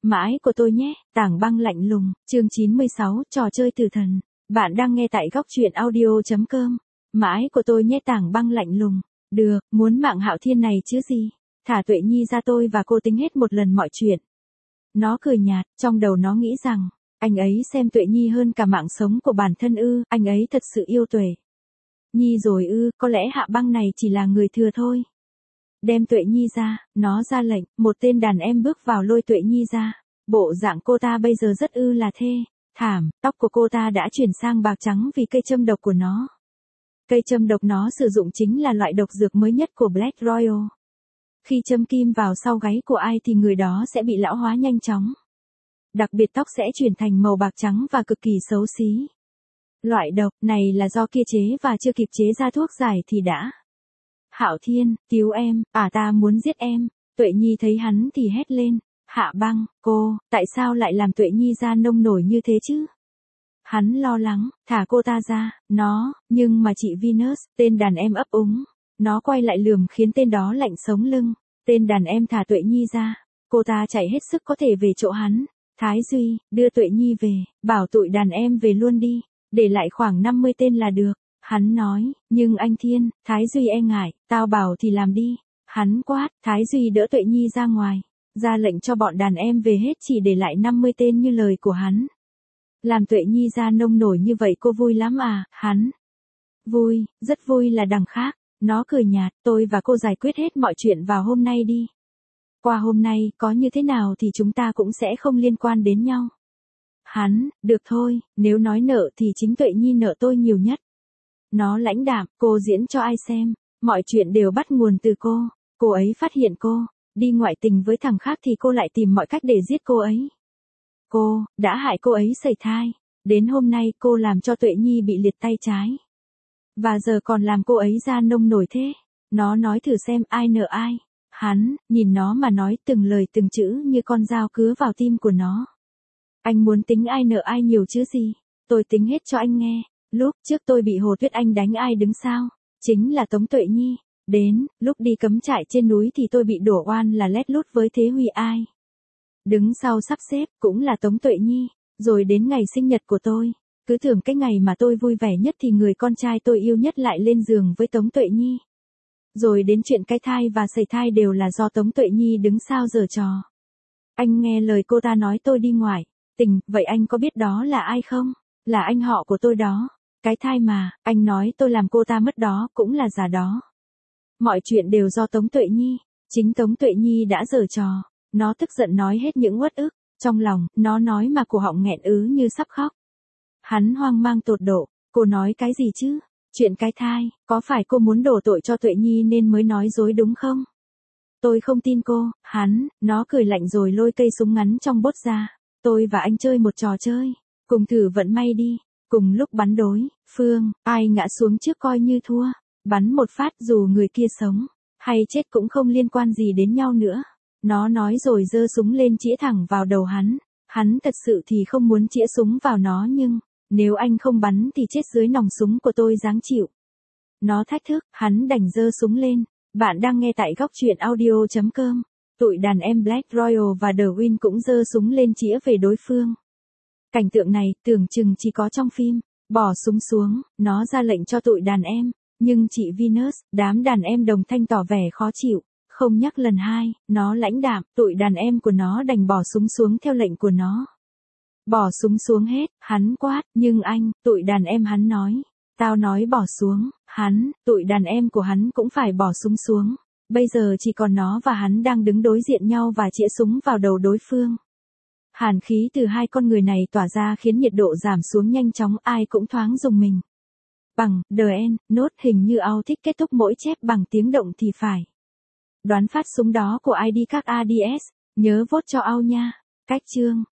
Mãi của tôi nhé, Tảng Băng lạnh lùng, chương 96, trò chơi tử thần. Bạn đang nghe tại góc truyện audio.com. Mãi của tôi nhé, Tảng Băng lạnh lùng. Được, muốn mạng Hạo Thiên này chứ gì. Thả Tuệ Nhi ra, tôi và cô tính hết một lần mọi chuyện. Nó cười nhạt, trong đầu nó nghĩ rằng, anh ấy xem Tuệ Nhi hơn cả mạng sống của bản thân ư, anh ấy thật sự yêu Tuệ Nhi rồi ư, có lẽ Hạ Băng này chỉ là người thừa thôi. Đem Tuệ Nhi ra, nó ra lệnh, một tên đàn em bước vào lôi Tuệ Nhi ra. Bộ dạng cô ta bây giờ rất là thảm, tóc của cô ta đã chuyển sang bạc trắng vì cây châm độc của nó. Cây châm độc nó sử dụng chính là loại độc dược mới nhất của Black Royal. Khi châm kim vào sau gáy của ai thì người đó sẽ bị lão hóa nhanh chóng. Đặc biệt tóc sẽ chuyển thành màu bạc trắng và cực kỳ xấu xí. Loại độc này là do kia chế và chưa kịp chế ra thuốc giải thì đã. Hạo Thiên, cứu em, ta muốn giết em. Tuệ Nhi thấy hắn thì hét lên. Hạ Băng, cô, tại sao lại làm Tuệ Nhi ra nông nổi như thế chứ? Hắn lo lắng, thả cô ta ra, nhưng mà chị Venus, tên đàn em ấp úng. Nó quay lại lườm khiến tên đó lạnh sống lưng. Tên đàn em thả Tuệ Nhi ra. Cô ta chạy hết sức có thể về chỗ hắn. Thái Duy, đưa Tuệ Nhi về, bảo tụi đàn em về luôn đi. Để lại khoảng 50 tên là được. Hắn nói, nhưng anh Thiên, Thái Duy e ngại, tao bảo thì làm đi. Hắn quát, Thái Duy đỡ Tuệ Nhi ra ngoài. Ra lệnh cho bọn đàn em về hết chỉ để lại 50 tên như lời của hắn. Làm Tuệ Nhi ra nông nổi như vậy cô vui lắm à, hắn? Vui, rất vui là đằng khác. Nó cười nhạt, tôi và cô giải quyết hết mọi chuyện vào hôm nay đi. Qua hôm nay, có như thế nào thì chúng ta cũng sẽ không liên quan đến nhau. Hắn, được thôi, nếu nói nợ thì chính Tuệ Nhi nợ tôi nhiều nhất. Nó lãnh đạm, cô diễn cho ai xem, mọi chuyện đều bắt nguồn từ cô. Cô ấy phát hiện cô đi ngoại tình với thằng khác thì cô lại tìm mọi cách để giết cô ấy. Cô đã hại cô ấy sẩy thai. Đến hôm nay cô làm cho Tuệ Nhi bị liệt tay trái. Và giờ còn làm cô ấy ra nông nổi thế. Nó nói thử xem ai nợ ai. Hắn, nhìn nó mà nói từng lời từng chữ như con dao cứa vào tim của nó. Anh muốn tính ai nợ ai nhiều chứ gì. Tôi tính hết cho anh nghe. Lúc trước tôi bị Hồ Tuyết Anh đánh ai đứng sau. Chính là Tống Tuệ Nhi. Đến, lúc đi cắm trại trên núi thì tôi bị đổ oan là lét lút với Thế Huy ai. Đứng sau sắp xếp, cũng là Tống Tuệ Nhi. Rồi đến ngày sinh nhật của tôi. Cứ tưởng cái ngày mà tôi vui vẻ nhất thì người con trai tôi yêu nhất lại lên giường với Tống Tuệ Nhi. Rồi đến chuyện cái thai và sẩy thai đều là do Tống Tuệ Nhi đứng sau giở trò. Anh nghe lời cô ta nói tôi đi ngoại tình, vậy anh có biết đó là ai không? Là anh họ của tôi đó. Cái thai mà, anh nói tôi làm cô ta mất đó, cũng là giả đó. Mọi chuyện đều do Tống Tuệ Nhi. Chính Tống Tuệ Nhi đã giở trò. Nó tức giận nói hết những uất ức. Trong lòng, nó nói mà cổ họng nghẹn ứ như sắp khóc. Hắn hoang mang tột độ. Cô nói cái gì chứ? Chuyện cái thai, có phải cô muốn đổ tội cho Tuệ Nhi nên mới nói dối đúng không? Tôi không tin cô. Nó cười lạnh rồi lôi cây súng ngắn trong bốt ra. Tôi và anh chơi một trò chơi. Cùng thử vận may đi. Cùng lúc bắn đối phương, ai ngã xuống trước coi như thua. Bắn một phát dù người kia sống hay chết cũng không liên quan gì đến nhau nữa. Nó nói rồi giơ súng lên chĩa thẳng vào đầu hắn. Hắn thật sự thì không muốn chĩa súng vào nó nhưng, nếu anh không bắn thì chết dưới nòng súng của tôi ráng chịu. Nó thách thức, hắn đành giơ súng lên. Bạn đang nghe tại góc truyện audio.com. Tụi đàn em Black Royal và The Win cũng giơ súng lên chĩa về đối phương. Cảnh tượng này tưởng chừng chỉ có trong phim. Bỏ súng xuống, nó ra lệnh cho tụi đàn em. Nhưng chị Venus, đám đàn em đồng thanh tỏ vẻ khó chịu. Không nhắc lần hai, nó lãnh đạm, tụi đàn em của nó đành bỏ súng xuống theo lệnh của nó. Bỏ súng xuống hết, hắn quát, nhưng anh, tụi đàn em hắn nói. Tao nói bỏ xuống, tụi đàn em của hắn cũng phải bỏ súng xuống. Bây giờ chỉ còn nó và hắn đang đứng đối diện nhau và chĩa súng vào đầu đối phương. Hàn khí từ hai con người này tỏa ra khiến nhiệt độ giảm xuống nhanh chóng, ai cũng thoáng rùng mình. Bằng, DN, nốt hình như ao thích kết thúc mỗi chép bằng tiếng động thì phải. Đoán phát súng đó của ID các ADS, nhớ vote cho ao nha. Cách chương.